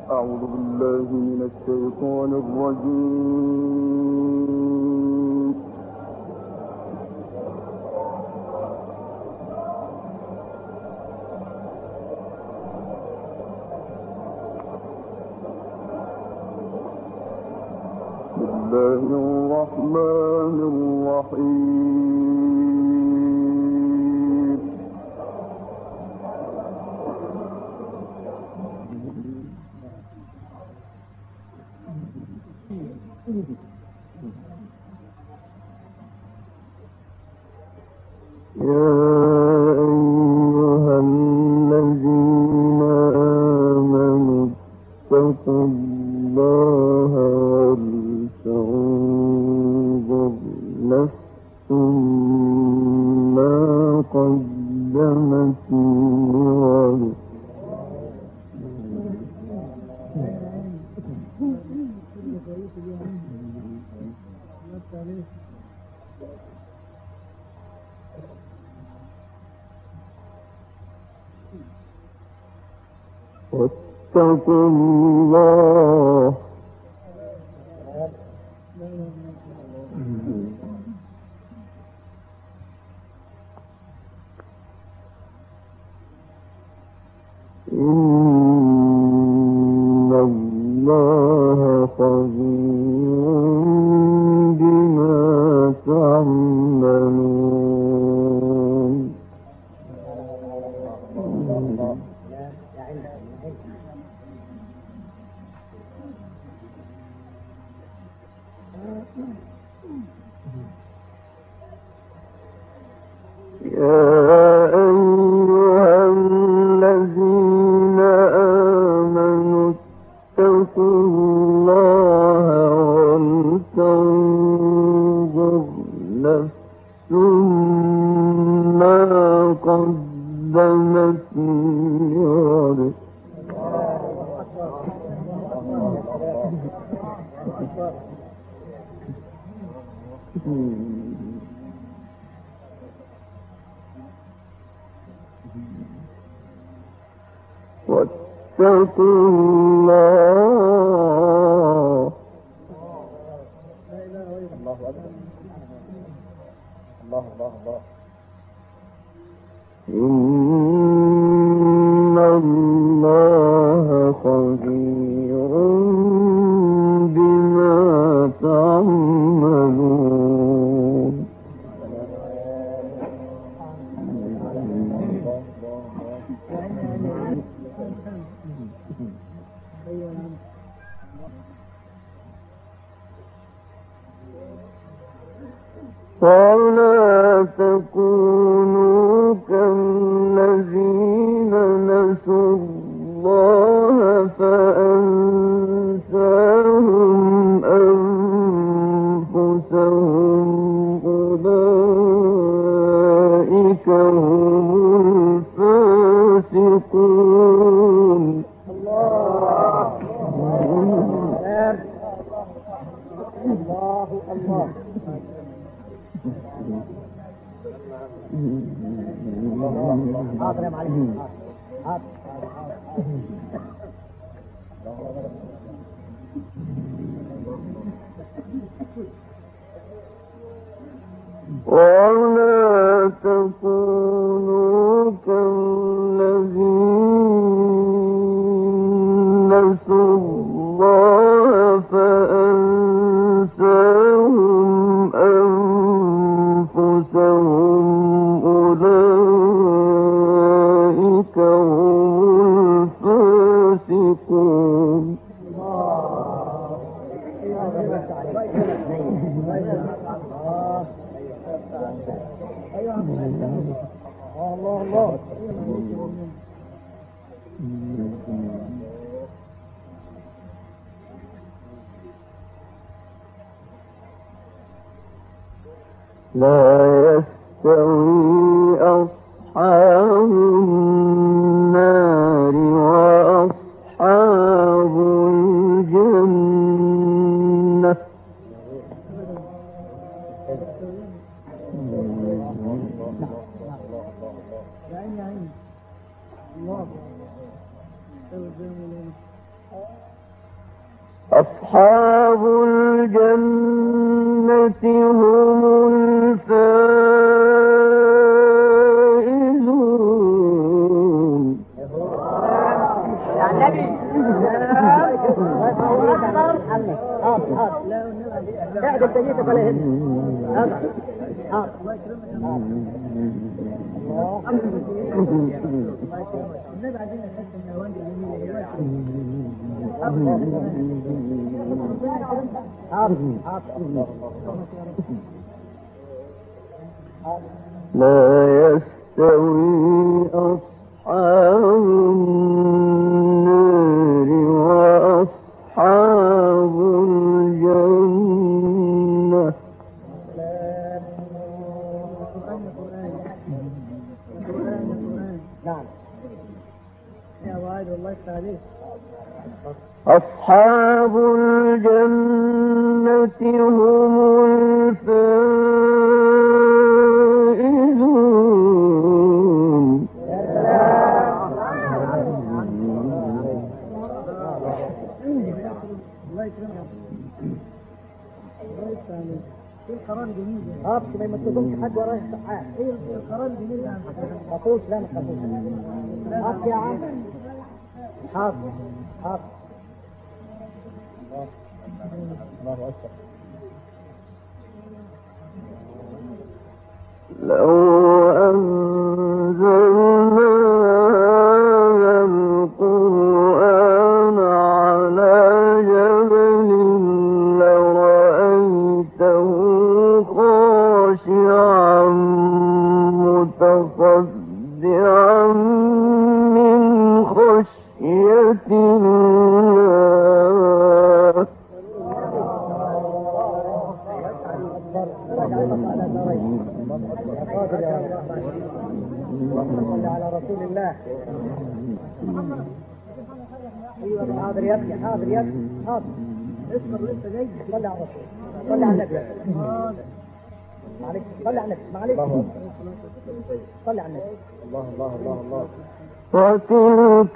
أعوذ بالله من الشيطان الرجيم. بسم الله الرحمن الرحيم. يا أيها الذين آمنوا اتقوا الله ولتنظر نفس ما قدمت لغد. واتقوا الله إن الله خبير بما تعملون. يا أيها الذين آمنوا اتقوا الله ولتنظر نفس ما قدمت لغد. واتقوا الله إن الله خبير بما تعملون. ولا تكونوا كالذين نسوا الله فأنساهم أنفسهم أولئك هم الفاسقون. ولا تكونوا كالذين نسوا الله فأنساهم أنفسهم أولئك هم الفاسقون. لا يستوي أصحاب النار وأصحاب الجنة. أصحاب الجنة هم الفائزون. لا يستوي أصحاب النار وأصحاب الجنة. أصحاب الجنة هم الفائزون. القران جميل ما يمسكهمش حد وراه السحاب. ايه القران جميل ده ما تخافوش. لا ما تخافوش. يا عم حاضر حاضر. الله أكبر. لو أنزلنا هذا القرآن على جبل لرأيته خاشعا متصدعا من خشية الله. على رسول الله. ايوه حاضر يا ابني حاضر يا ابني حاضر. اصبر لسه جاي. صلي على الرسول. صلي على النبي. معلش صلي على النبي. معلش صلي على النبي. الله الله الله الله. وتلك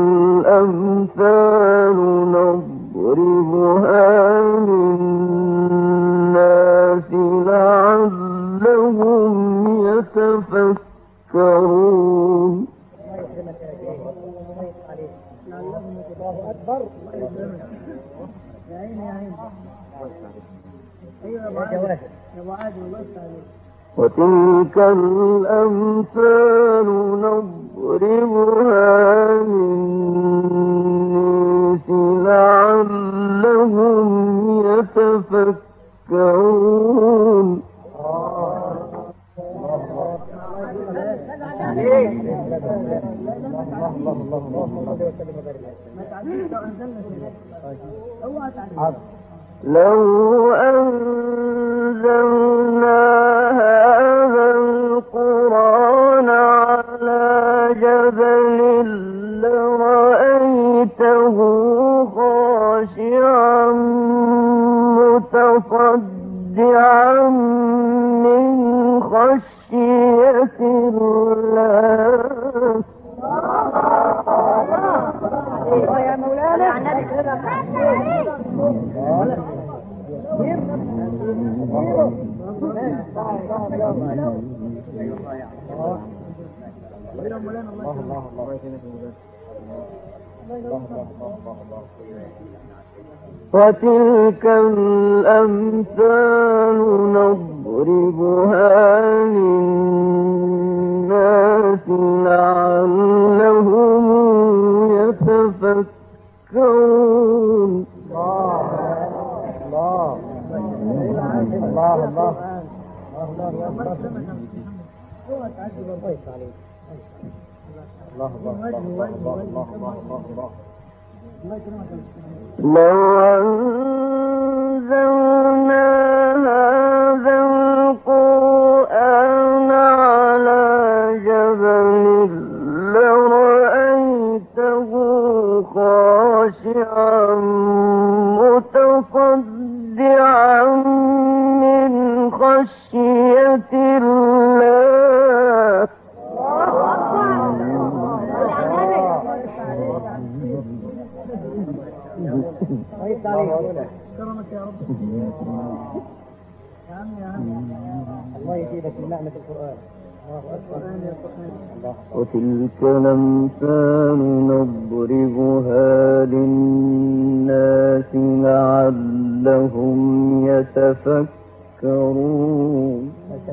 الأمثال نضربها للناس لعلهم يتفكرون. الله أكبر. يا عيني يا عيني. ايوه يا ابو عادل الله يستر. وتلك الأمثال نضربها للناس لعلهم يتفكرون. لو أنزلنا هذا القرآن على جبل لرأيته خاشعا متصدعا من خشية الله. يا مولانا وتلك الأمثال نضربها للناس لعلهم يتفكرون. لو أنزلنا هذا القرآن على جبل لرأيته خاشعا متصدعا من خشية الله. كرمك يا رب. يا عم يا عم الله يزيدك من نعمة القرآن. وتلك الأمثال نضربها للناس لعلهم يتفكرون.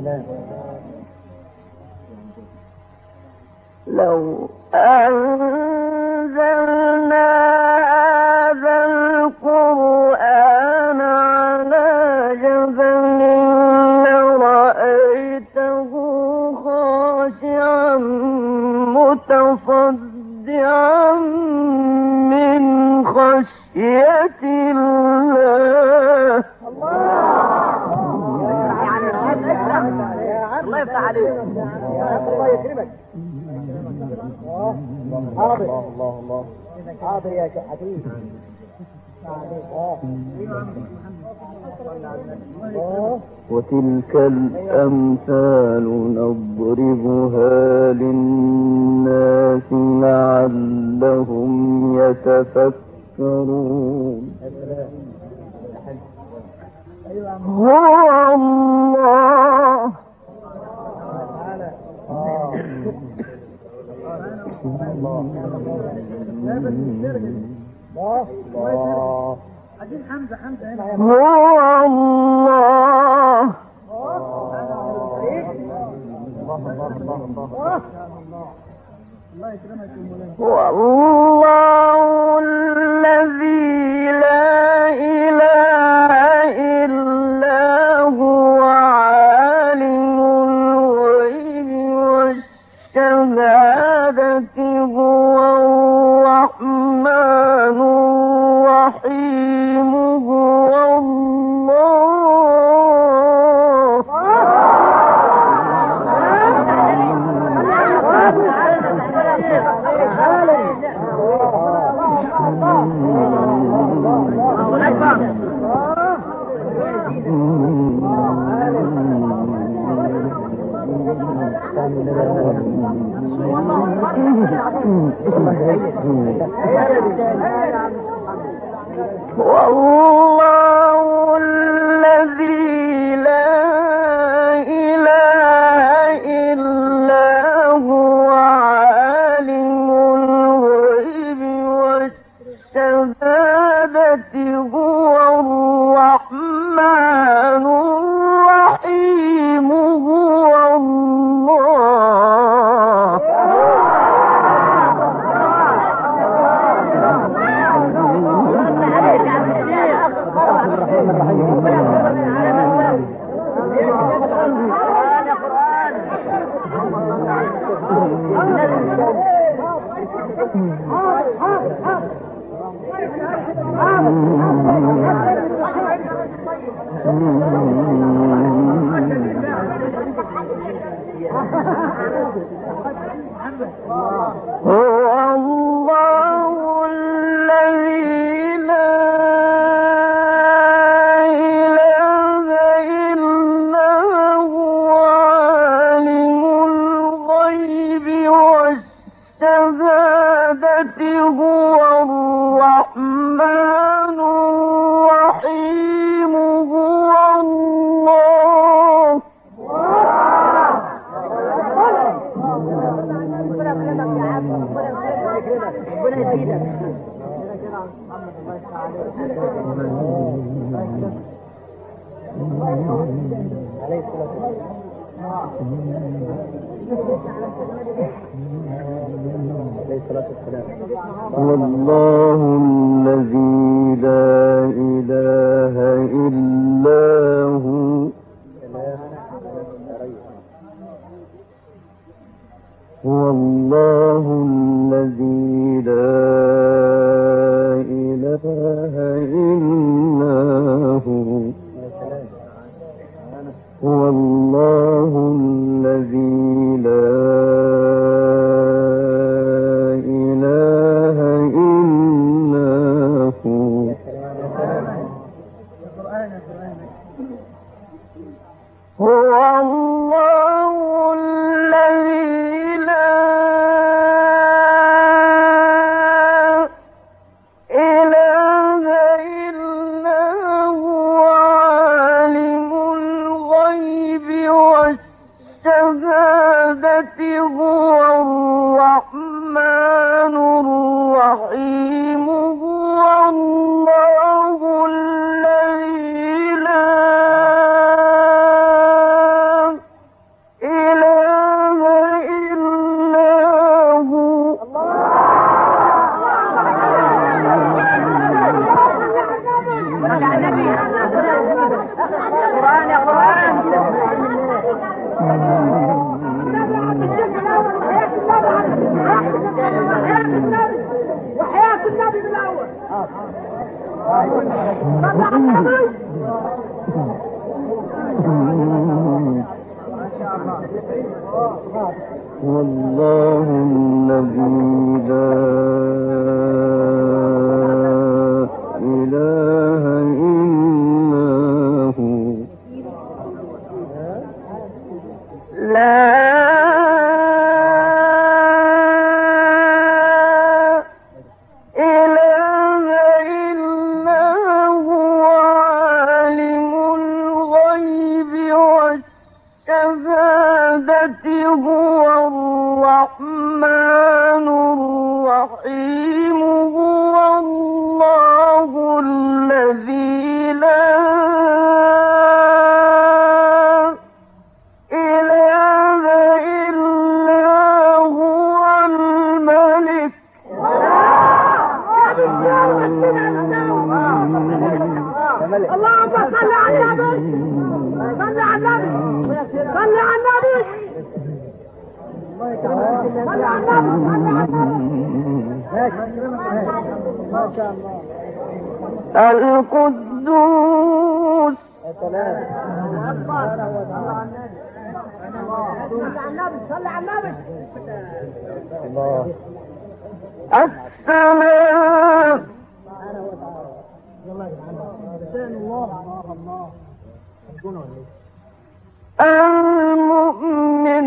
لو أنزلنا هذا القرآن على جبل لرأيته خاشعا متصدعا من خشية الله. الله يفتح عليك. الله يكرمك. الله حاضر يا حبيبي. وتلك الأمثال نضربها للناس لعلهم يتفكرون. هو الله هو الله والله الذي لا إله إلا هو عالم الغيب والشهادة هو الرحمن الرحيم هو الله. والله الذي لا إله إلا هو عالم الغيب والشهادة هو الرحمن الرحيم هو الله. هو الله الذي لا إله إلا هو عالم الغيب والشهادة هو الرحمن الرحيم هو الله. والله الذي لا إله إلا هو والله الذي لا إله إلا هو والله الذي لا إله إلا هو. هو الله الذي لا إله والله الذي لا إله إلا هو لا هو الرحمن الرحيم هو الله الذي لا إله إلا هو الملك اللهم صل على النبي صل على النبي صل على النبي القدوس السلام المؤمن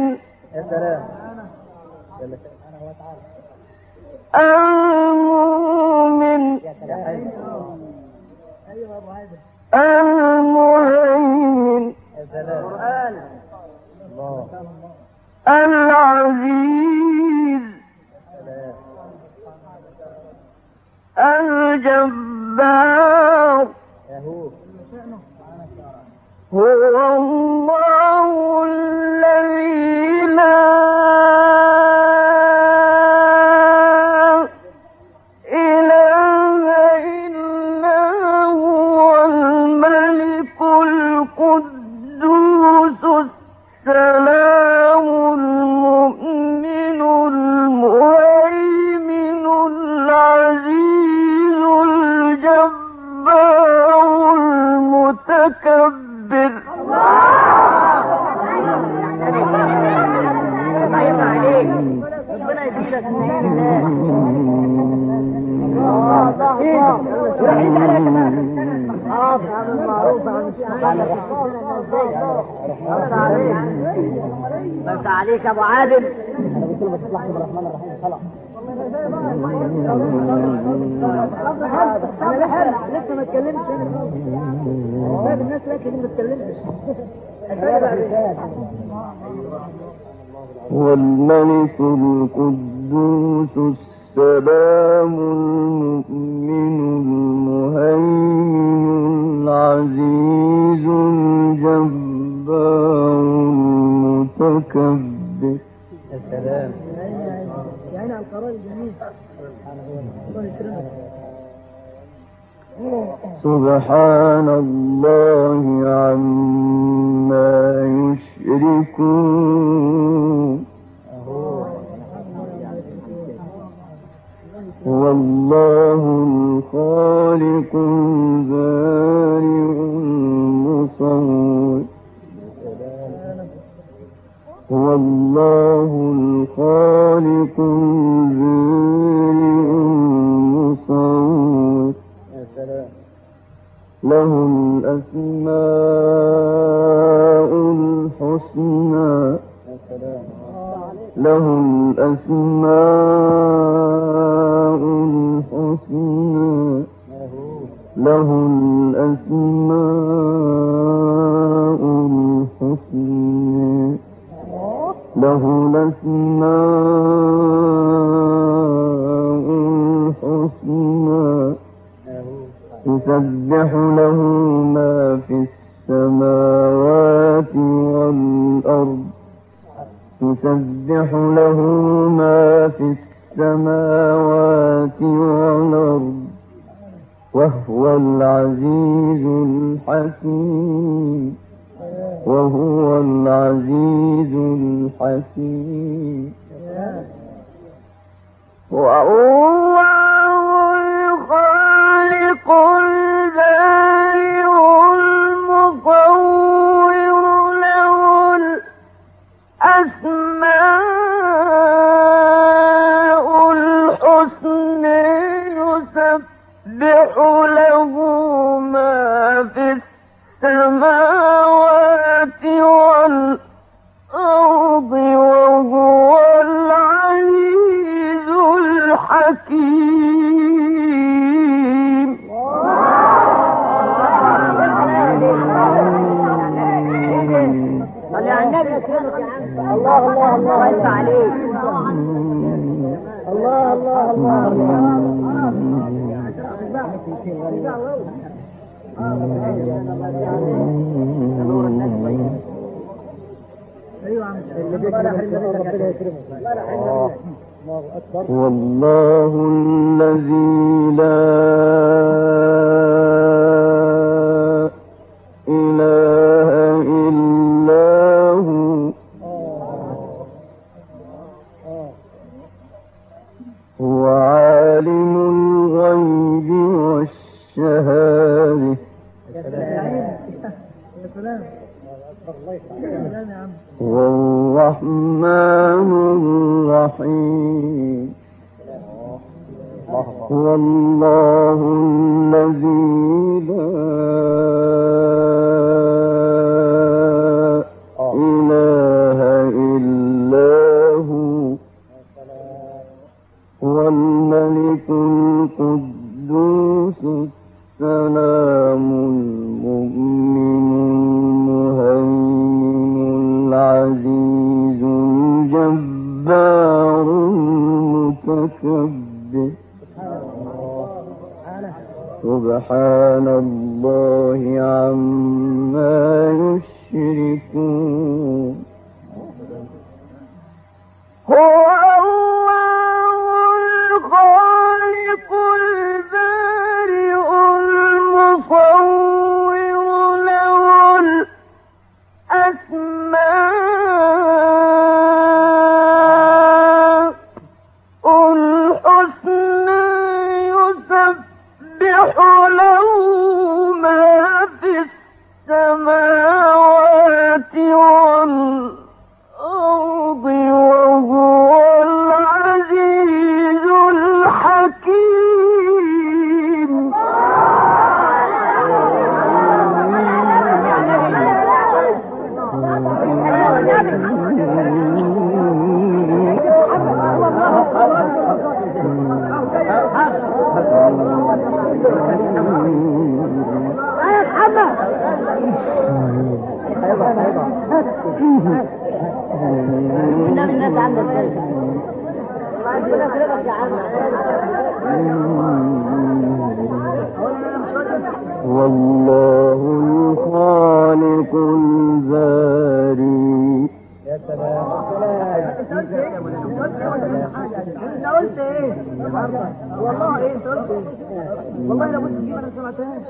المؤمن المهيمن العزيز الجبار هو الله الذي لا إله إلا هو الملك القدوس السلام المؤمن المهيمن العزيز الجبار المتكبر بس عليك ابو عادل لسه ما اتكلمتش الناس لكن ما اتكلمتش والملك القدوس السلام المؤمن المهيمن العزيز الجبار المتكبر السلام يعني على القرار الجميل الله يكرمك سبحان الله عما يشركون هو الله الخالق البارئ المصور هو الله الخالق البارئ المصور له الأسماء الحسنى له الأسماء الحسنى له الأسماء الحسنى له الأسماء الحسنى يسبح له ما في السماوات والأرض يسبح له ما في السماوات والأرض وهو العزيز الحكيم وهو العزيز الحكيم وهو الخالق له ما في السماوات والأرض وهو العزيز الحكيم. الله الله الله يفتح عليك. الله الله الله والله الذي لا إله إلا هو عالم الغيب والشهادة والرحمن الرحيم. والله الذي لا إله إلا هو الملك القدوس السلام المؤمن المهيمن العزيز الجبار المتكبر. سبحان الله عما يشركون. هو الله الخالق البارئ المصور له الأسماء الحسنى يسبح له ما في السماوات والأرض وهو العزيز الحكيم. والله الخالق البارئ. يا سلام. انت قلت ايه؟ والله ايه انت قلت ايه؟ والله لو قلت دي انا ما سمعتهاش.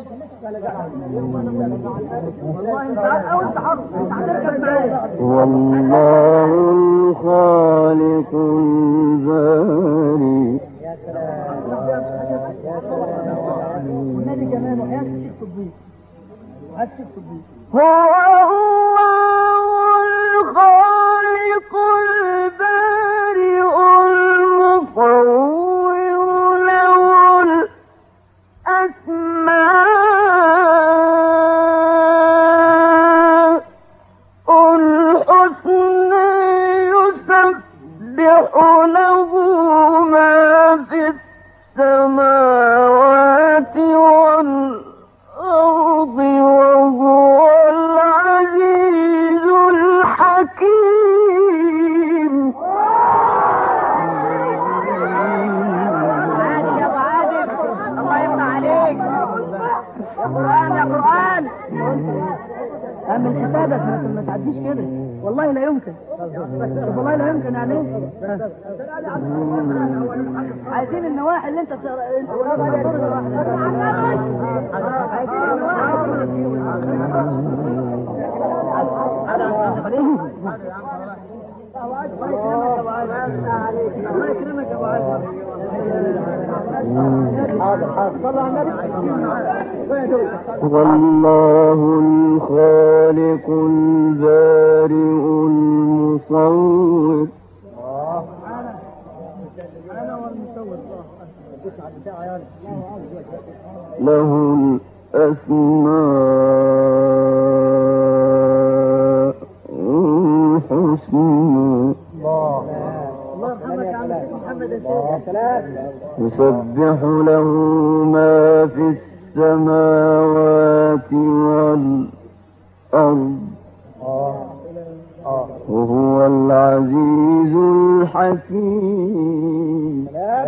والله انت انت حر انت هتركب معايا. والله الخالق البارئ. يا سلام يا سلام. والنبي كمان وحياة الشيخ صديق وحياة الشيخ صديق. هو الله الخالق البارئ المصور له الأسماء الحسنى يسبح له ما في السماوات والأرض وهو العزيز الحكيم. عادي يا ابو عادل الله يفتح عليك. يا قرآن يا قرآن. اعمل حسابك ما تعديش كده. والله لا يمكن. والله لا يمكن يعني ايه؟ عايزين النواحي اللي انت عايزين الله يكرمك يا ابو عادل. حاضر حاضر صلى على النبي. والله الخالق البارئ المصور. له الأسماء الحسنى يسبح له ما في السماوات والأرض وهو العزيز الحكيم.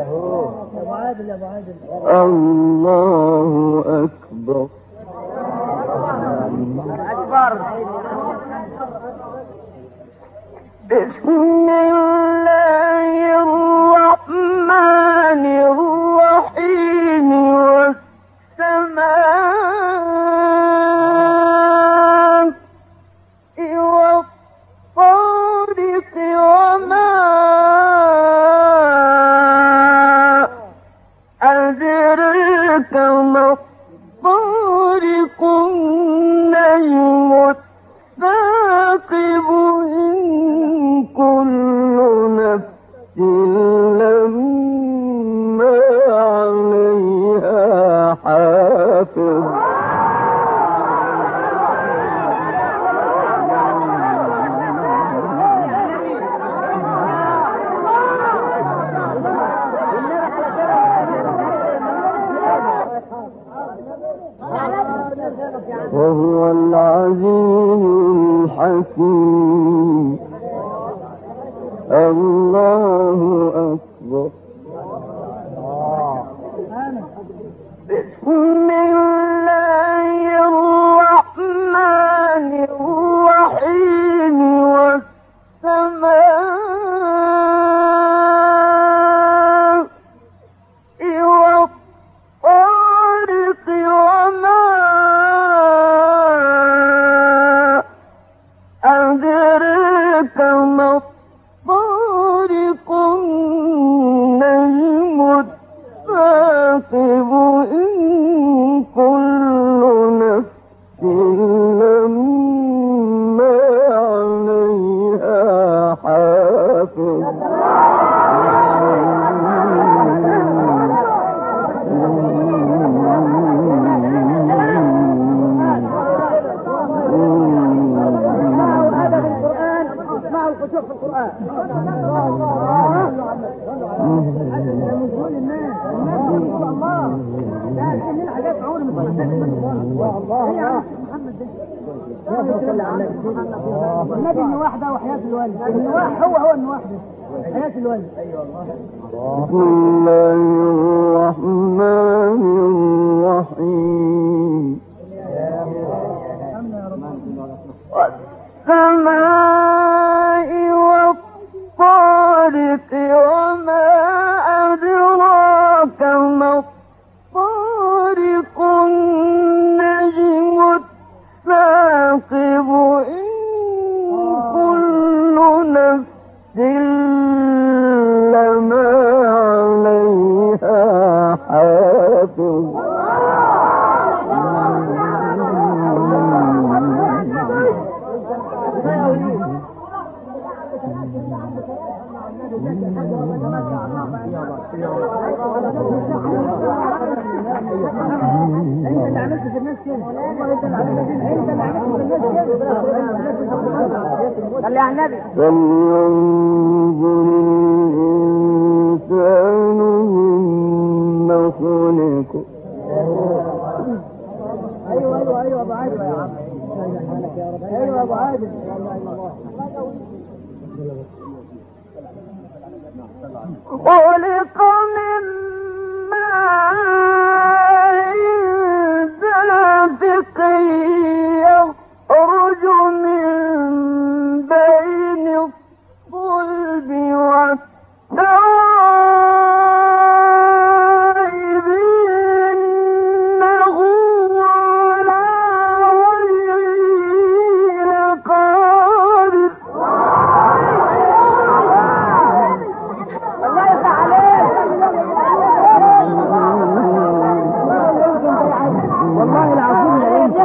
الله أكبر. بسم الله الرحمن الرحيم والسماء والطارق وما أدرك ما الطارق النجم الثاقب إن كل نفس لما عليها حافظ. وهو العزيز الحكيم. الله أكبر. بسم الله الرحمن الرحيم والسماء والطارق وما أدرك ما الطارق النجم الثاقب إن كل نفس لما عليها حافظ. شوف القرآن النبي النواح وحياة الوالد النواح هو النواح حياة الوالد. بسم الله الرحمن الرحيم. والسماء والطارق وما أدراك ما الطارق النجم الثاقب إن كل نفس لما عليها حافظ. صلي على النبي. فلينظر الإنسان مما خلق. ايوه ابو عادل يا عم. ايوه ابو عادل. خلق من ماء دافق يخرج من بين الصلب والترائب إنه على وجهه لقادر. الله يفتح عليك. والله العظيم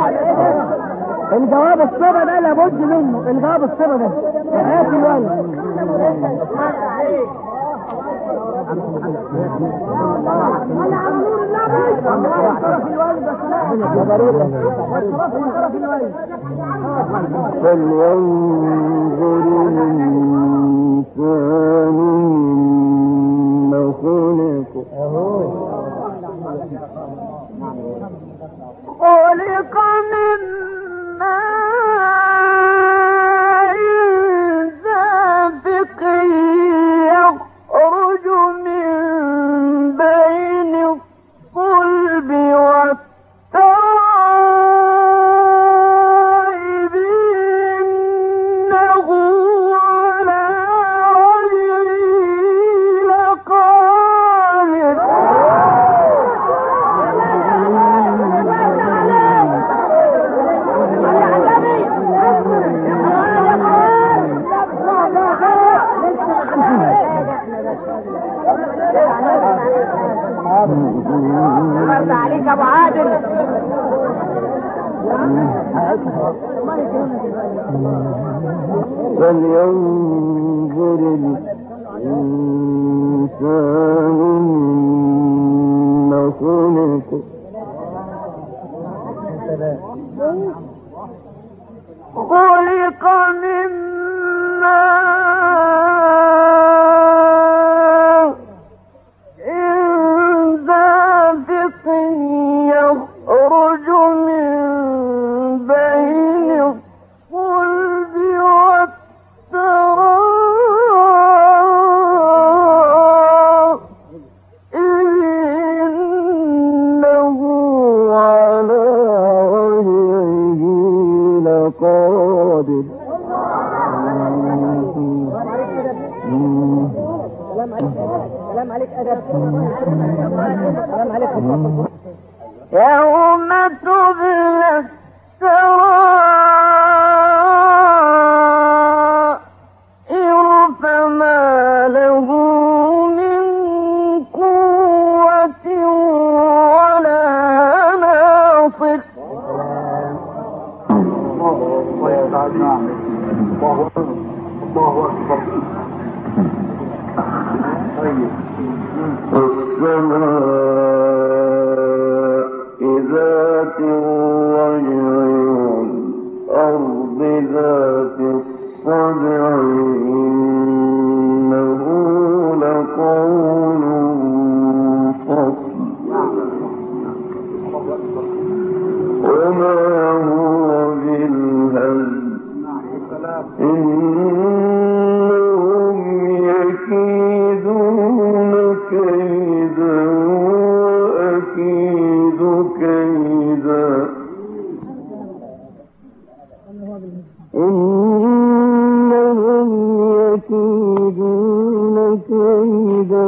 الجواب الصبا ده لابد منه. الجواب الصبا ده حياة الولد. فلينظر الإنسان مما خلق خلق من ماء دافق يخرج من بين الصلب والترائب إنه على رجعه لقادر مرد عليك ابو عادل. فلينظر الإنسان مما خلق خلق من ماء دافق يخرج من بين الصلب والترائب إنه على رجعه لقادر سلام عليك أدب. سلام عليك. يوم تبلى السرائر فما له من قوة ولا ناصر الله أكبر. السماء ذات الرجع والأرض ذات الصدع إنه لقول فصل وما هو بالهزل إنهم يكيدون كيدا وأكيد كيدا إنهم يكيدون كيدا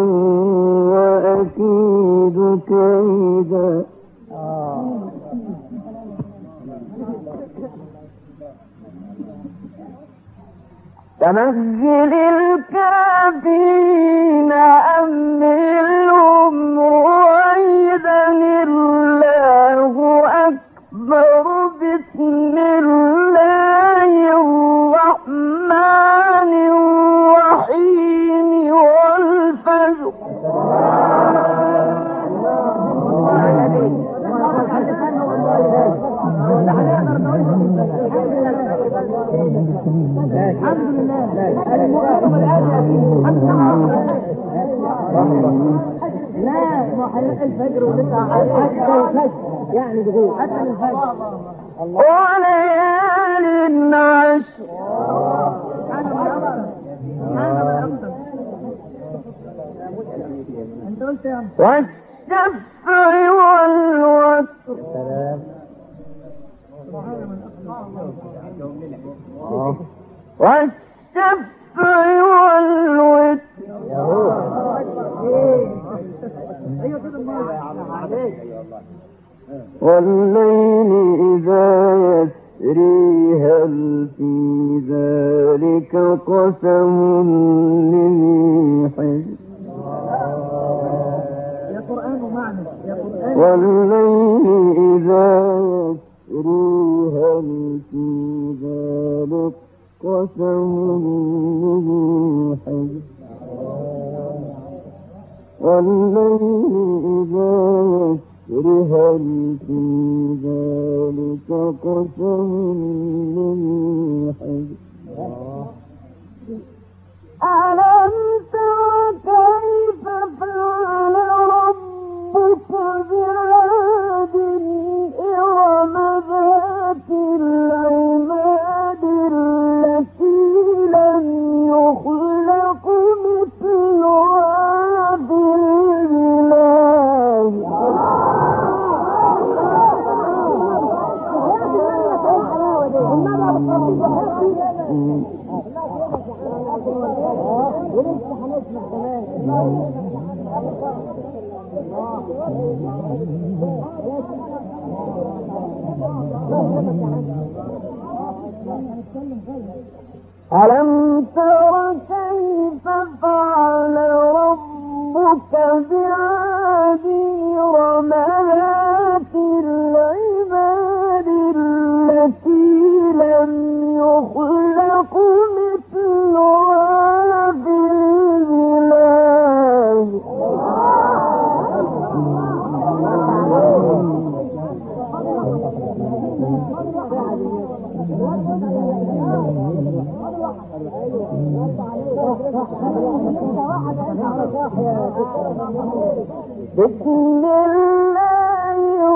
وأكيد كيدا فمهل الكافرين أمهلهم رويدا الله أكبر بسم الله الرحمن الرحيم والفجر الحمد لله. لا ما حلق الفجر ولسه حتى الفجر يعني دخول حتى الفجر وليال عشر انت قلت يا والشفع والوتر والشفع والوتر والليل إذا يسري هل في ذلك قسم لذي حجر يا قرآن ومعنى يا قرآن والليل إذا يسري هل في ذلك قسم لذي حجر والليل إذا يسر هل في ذلك قسم لذي حجر ألم تر كيف فعل ربك بعاد إرم ذات العماد التي لم يخلق مثلها في البلاد ألم تر كيف فعل ربك بعاد إرم ذات العماد التي لم يخلق مثلها في البلاد بسم الله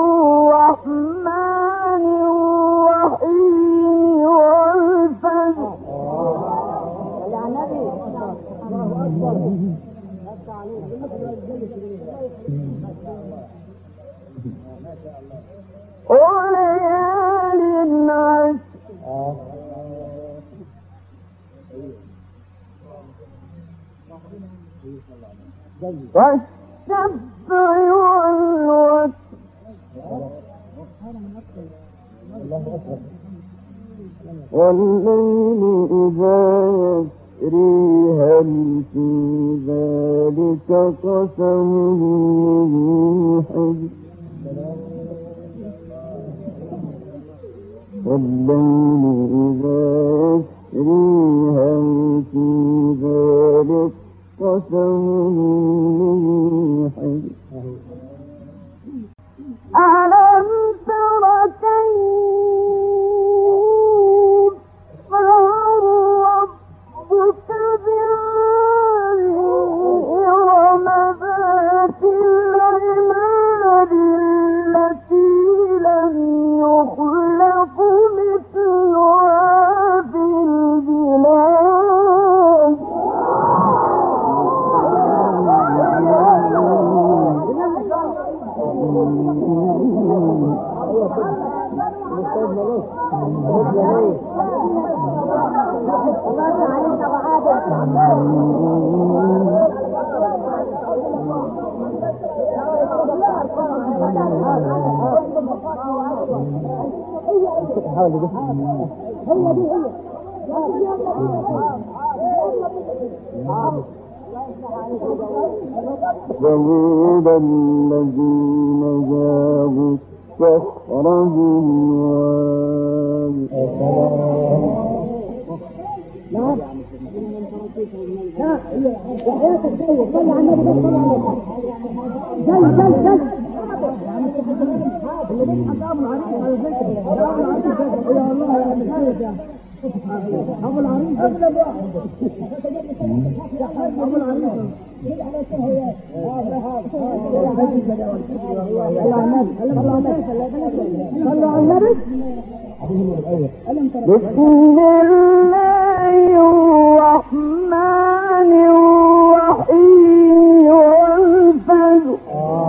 الرحمن الرحيم والفجر وليال عشر والشفع والوتر والليل إذا يسري هل في ذلك قسم لذي حجر والليل إذا يسري هل في ذلك قسم لذي حجر ألم تر كيف فعل ربك بعاد إرم ذات العماد التي لم يخلق مثلها في البلاد ثمود الذين جابوا الصخر بالواد أبو العريس بسم الله الرحمن الرحيم والفجر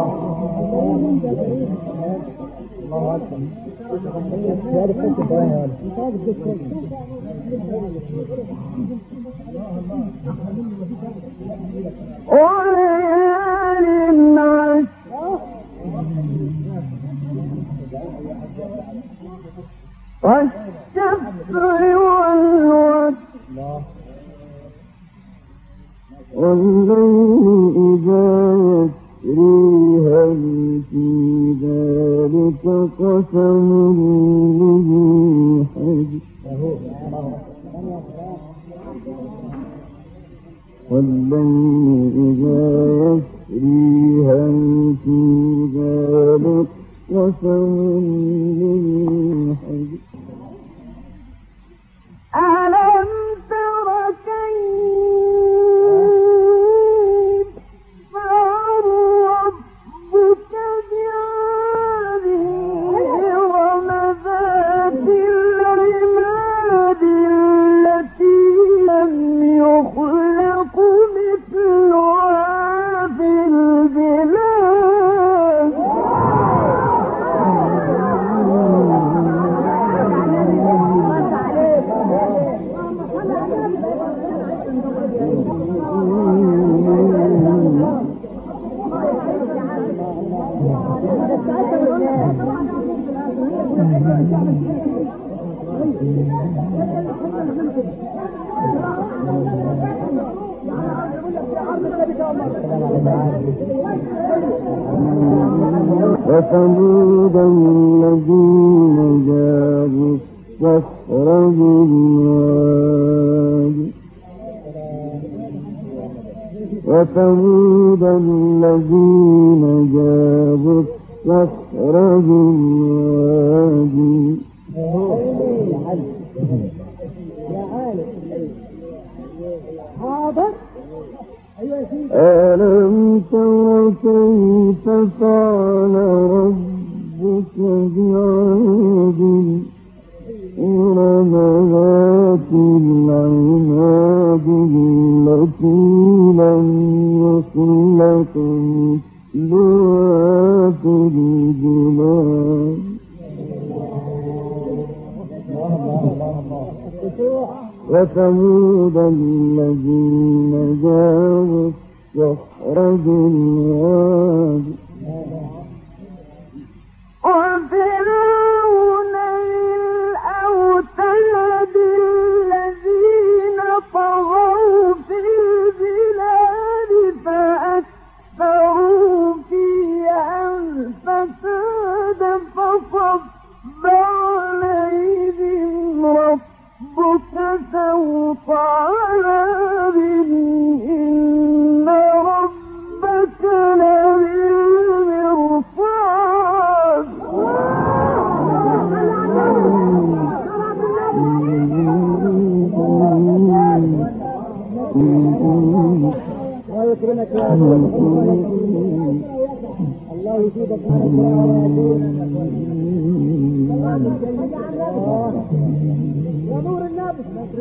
وليال عشر والشفع والوتر والليل إذا يسري هل في ذلك قسم لذي حجر والليل إذا يسري للحج ألم تر كيف فعل ربك بعاد إرم ذات العماد التي لم يخلق مثلها في البلاد وثمود الذين جابوا الصخر بالواد وثمود الذين جابوا الصخر بالواد ألم تر كيف فعل ربك بعاد إرم ذات العماد التي لم يخلق مثلها في البلاد وثمود الذين جابوا الصخر بالواد وفرعون الأوتاد الذين طغوا في البلاد فأكثروا فيها الفساد فصب عليهم ربك سوط عذاب إن ربك لبالمرصاد ويكرمك يا الله يزيدك يا نور النبي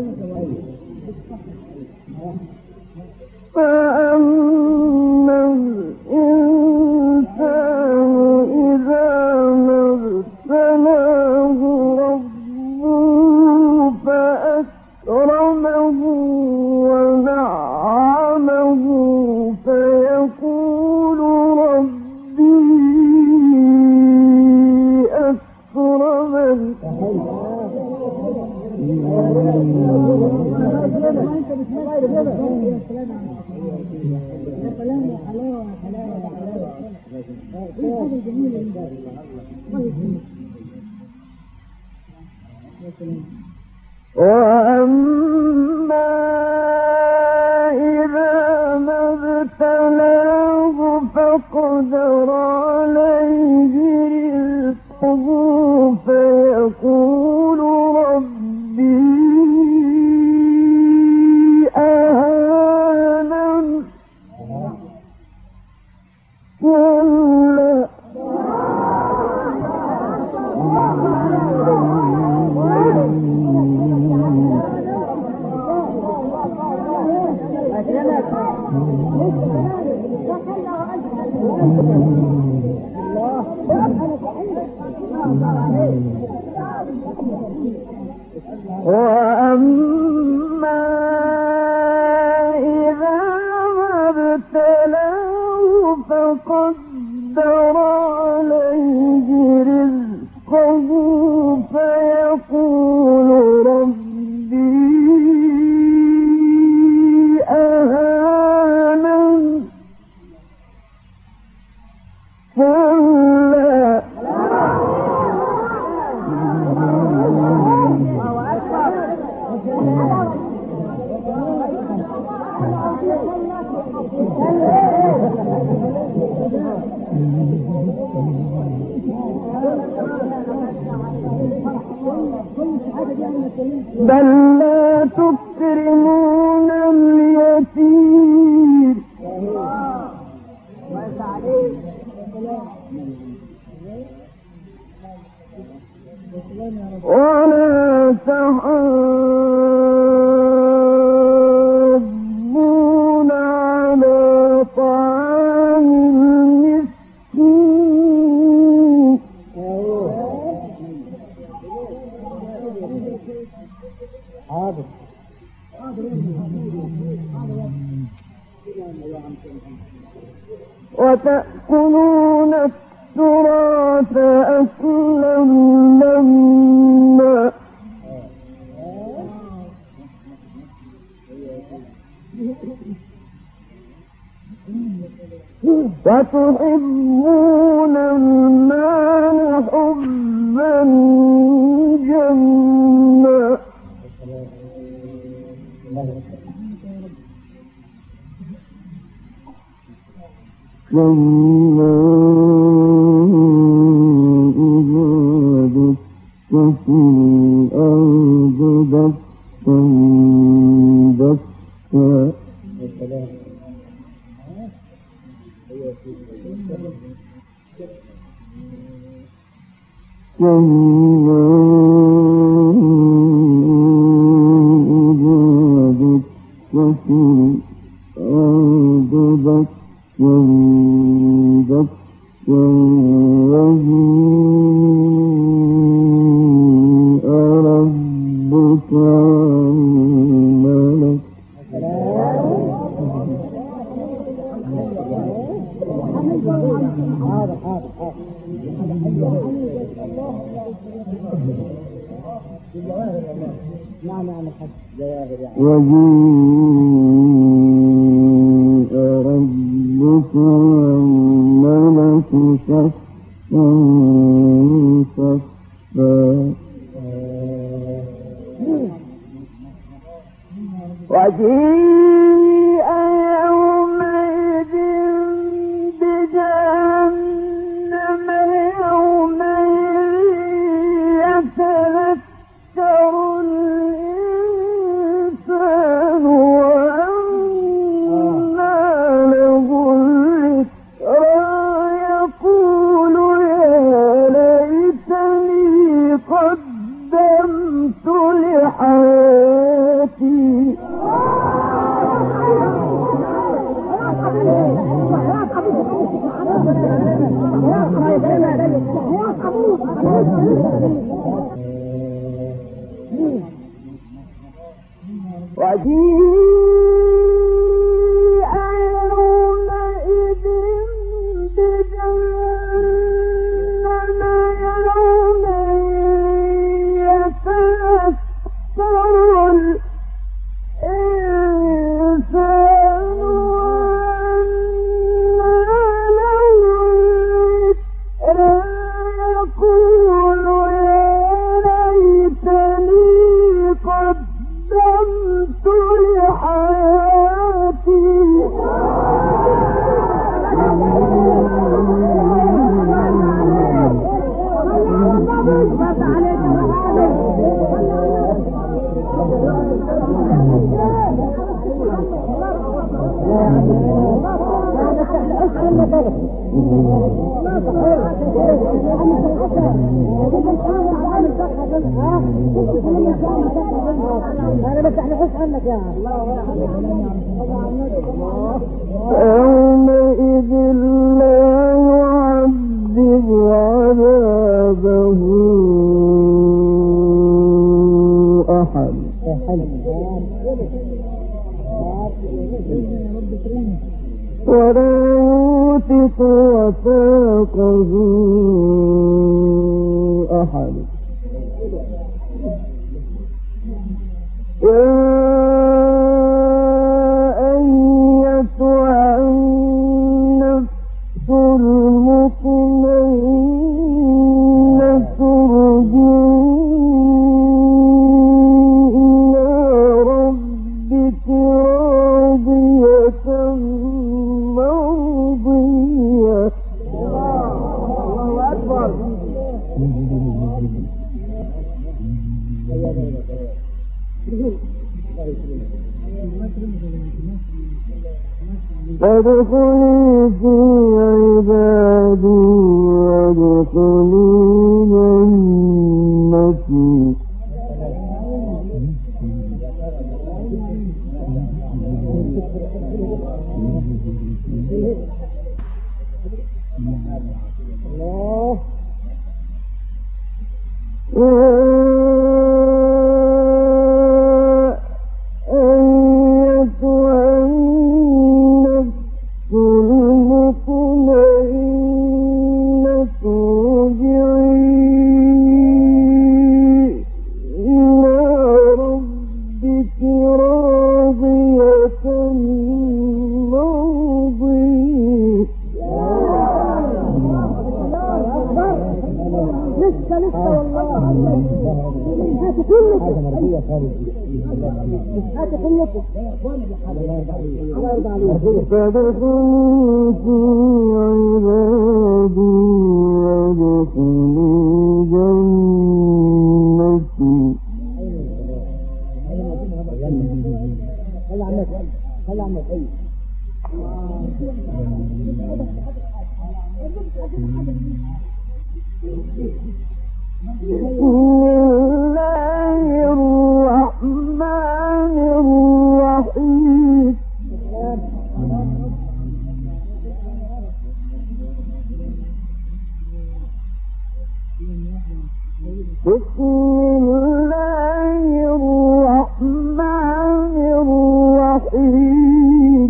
فأما الإنسان إذا ما ابتلاه ربه فأكرمه ونعمه فيقول ربي أكرمن وأما إذا ما ابتلاه فقدر عليه رزقه فيقول ربي أهانن كلا وأما إذا ما ابتلاه فقدر عليه رزقه فيقول ربي أهانن كلا بل لا تكرمون اليتيم ولا تحاضون على طعام المسكين وتأكلون التراث أكلا لما وتحبون المال حبا جما كلا إذا دكت الأرض دكا دكا كلا إذا دكت الأرض دكا دكا وجيء ربك والملك وجيء ربك والملك صفا صفا وجيء يومئذ بجهنم يومئذ يتذكر الإنسان وأنى له الذكرى يقول يا ليتني قدمت لحياتي وجيء يومئذ بجهنم يومئذ يتذكر الإنسان وأنى له الذكرى يقول يا ليتني قدمت لحياتي أنا بس احنا خش عنك يا يومئذ لا يعذب عذابه أحد ولا يوثق وثاقه أحد يا أيتها النفس المطمئنة ارجعي إلى ربك راضية مرضية الله أكبر فادخلي في عبادي وادخلي جنتي. فادخلي في عبادي وادخلي جنتي. بسم الله الرحمن الرحيم. بسم الله الرحمن الرحيم.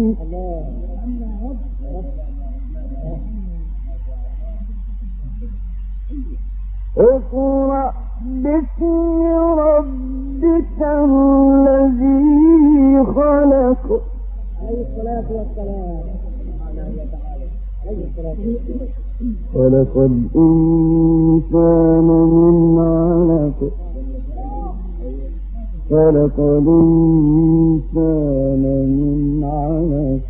اقرأ باسم ربك الذي خلق. عليه الصلاة والسلام. خلق الإنسان من علق. خلق الإنسان من علق.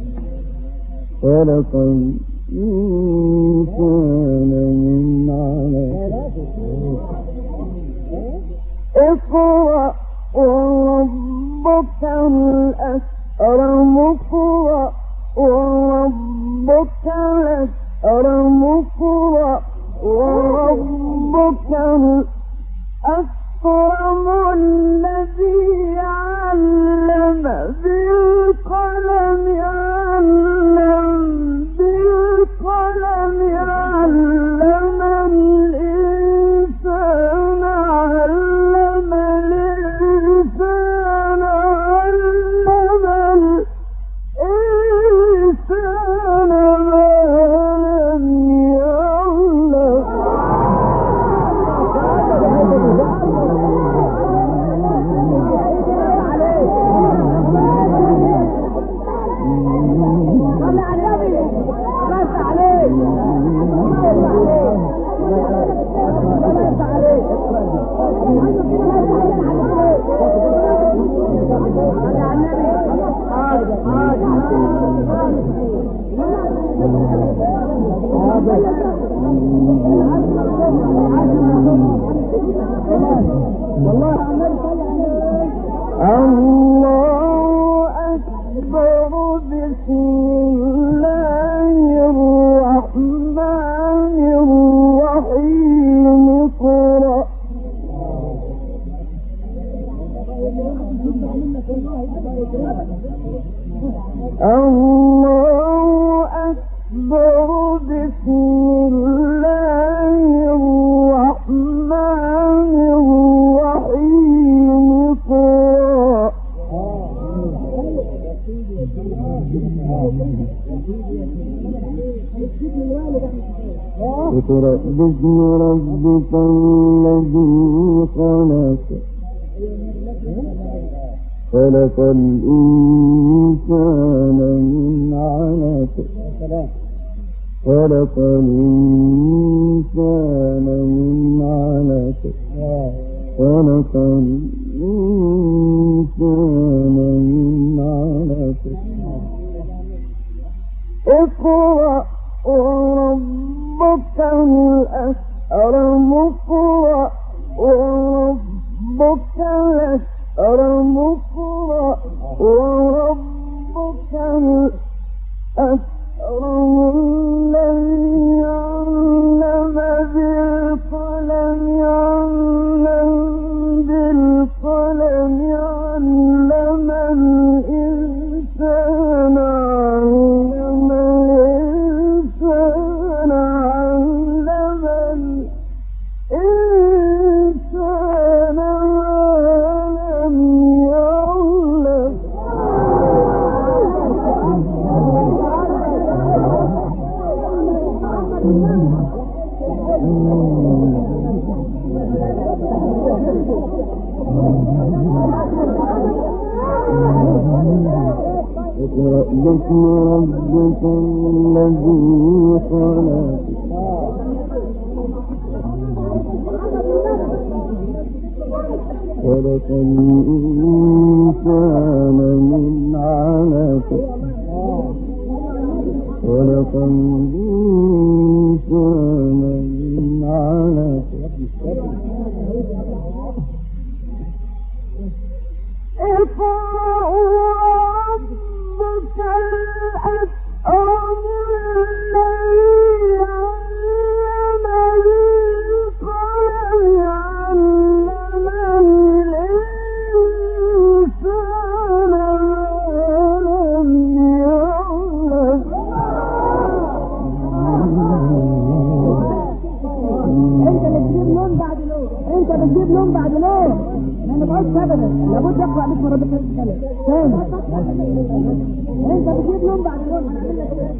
خلق الإنسان من علق. اقرأ وربك الأكرم. اقرأ وربك الأكرم. اقرأ وربك الأكرم الذي علم بالقلم. علم بالقلم. علم الإنسان. علم الإنسان. علم الإنسان ما لم يعلم. الله أكبر. بسم الله الرحمن الرحيم. اقرأ. الله أكبر. بسم الله الرحمن الرحيم. اقرأ. اقرأ باسم ربك الذي خلق. خلق الإنسان من علق. خلق الإنسان من علق. خلق الإنسان من علق. اقرأ وربك الأكرم. اقرأ وربك باسم ربك الذي خلق خلق الإنسان من علق خلق الإنسان من علق اقرأ ربك الأكرم الذي علم بالقلم علم الإنسان ما لم يعلم انت اللي تجيب لون بعد لون، انت بتجيب لون بعد لون. انا بقول ابدا لابد اقرا باسم ربك الذي تاني. انت بتجيب لون بعد لون. هنعمل لك ايه؟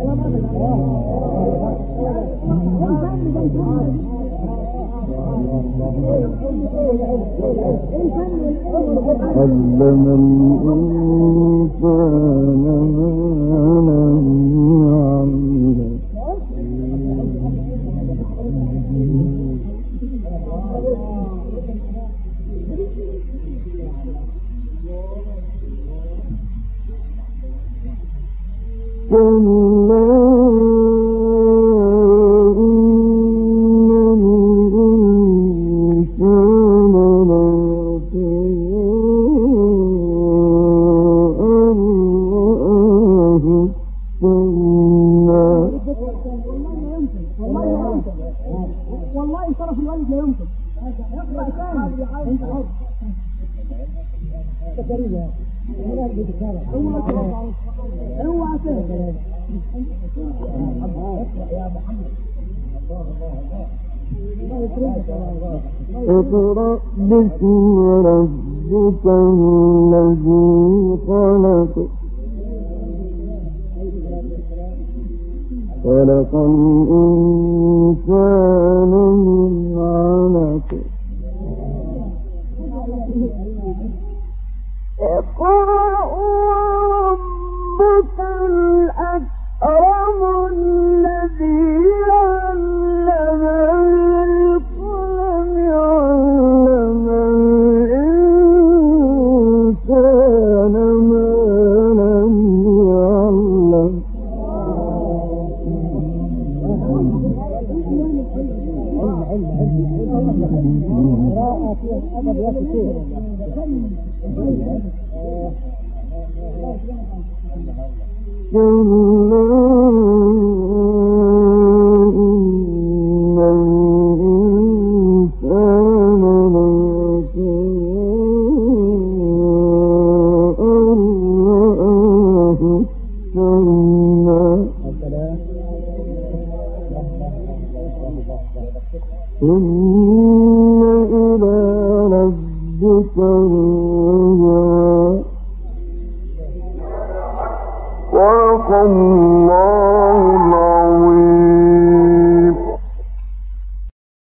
علم الإنسان ما لم يعلم كلا إن الإنسان ليطغى أن رآه استغنى والله صرف الوالد لا يمكن. اقرا ثاني انت حر. اوعى تهرب. اقرأ باسم ربك الذي خلق خلق الإنسان من علق اقرأ ربك الأكرم الذي علم بالقلم علم الإنسان ما لم يعلم إن إلى ربك الرجعى صدق الله